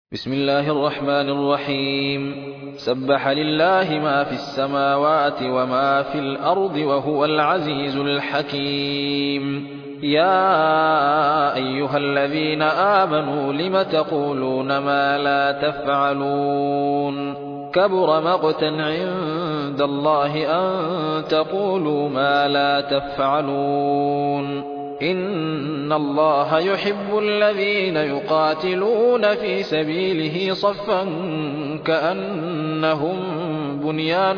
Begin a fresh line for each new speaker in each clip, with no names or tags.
بسم الله الرحمن الرحيم. سبح لله ما في السماوات وما في الأرض وهو العزيز الحكيم. يا أيها الذين آمنوا لم تقولون ما لا تفعلون؟ كبر مقتا عند الله أن تقولوا ما لا تفعلون. إن الله يحب الذين يقاتلون في سبيله صفا كأنهم بنيان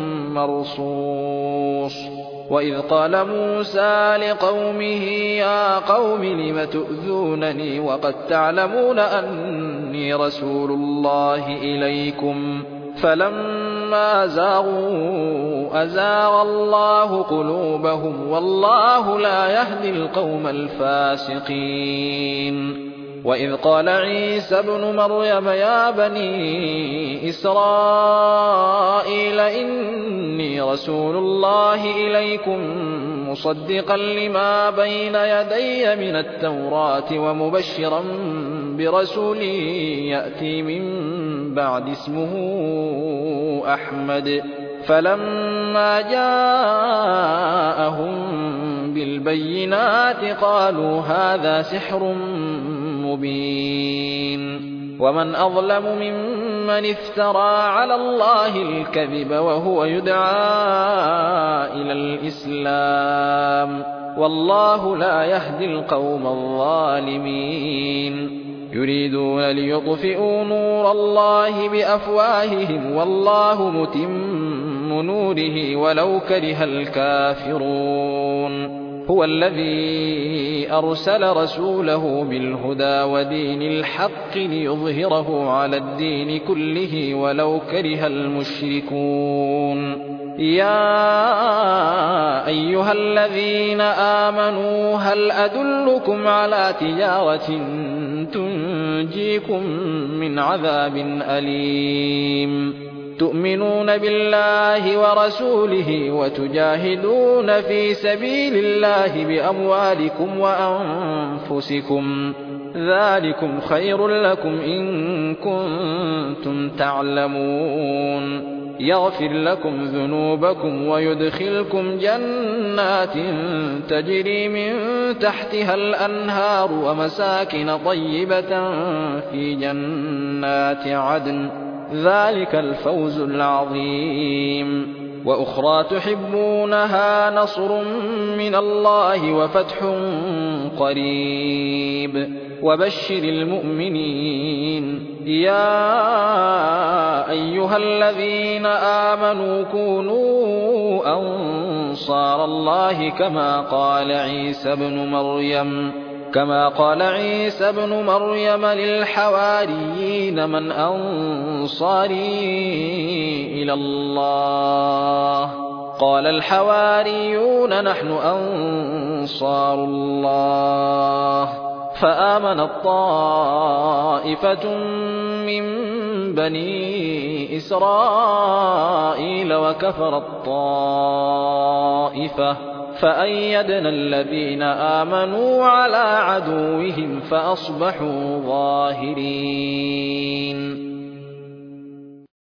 مرصوص. وإذ قال موسى لقومه يا قوم لم تؤذونني وقد تعلمون أني رسول الله إليكم فلما زاغوا أزاغ الله قلوبهم والله لا يهدي القوم الفاسقين. وإذ قال عيسى ابن مريم يا بني إسرائيل إني رسول الله إليكم مصدقا لما بين يدي من التوراة ومبشرا برسول يأتي من بعد اسمه أحمد. فلما جاءهم بالبينات قالوا هذا سحر مبين. ومن أظلم ممن افترى على الله الكذب وهو يدعى إلى الإسلام والله لا يهدي القوم الظالمين. يريدون ليطفئوا نور الله بأفواههم والله متم نوره ولو كره الكافرون. هو الذي أرسل رسوله بالهدى ودين الحق ليظهره على الدين كله ولو كره المشركون. يا أيها الذين آمنوا هل أدلكم على تجارة تنجيكم من عذاب أليم؟ تؤمنون بالله ورسوله وتجاهدون في سبيل الله بأموالكم وأنفسكم ذلكم خير لكم إن كنتم تعلمون. يغفر لكم ذنوبكم ويدخلكم جنات تجري من تحتها الأنهار ومساكن طيبة في جنات عدن ذلك الفوز العظيم. وأخرى تحبونها نصر من الله وفتح قريب وبشر المؤمنين. يا أيها الذين آمنوا كونوا أنصار الله كما قال عيسى ابن مريم للحواريين من أنصاري إلى الله؟ قال الحواريون نحن أنصار الله. فآمنت طائفة من بني إسرائيل وكفرت طائفة فأيدنا الذين آمنوا على عدوهم فأصبحوا ظاهرين.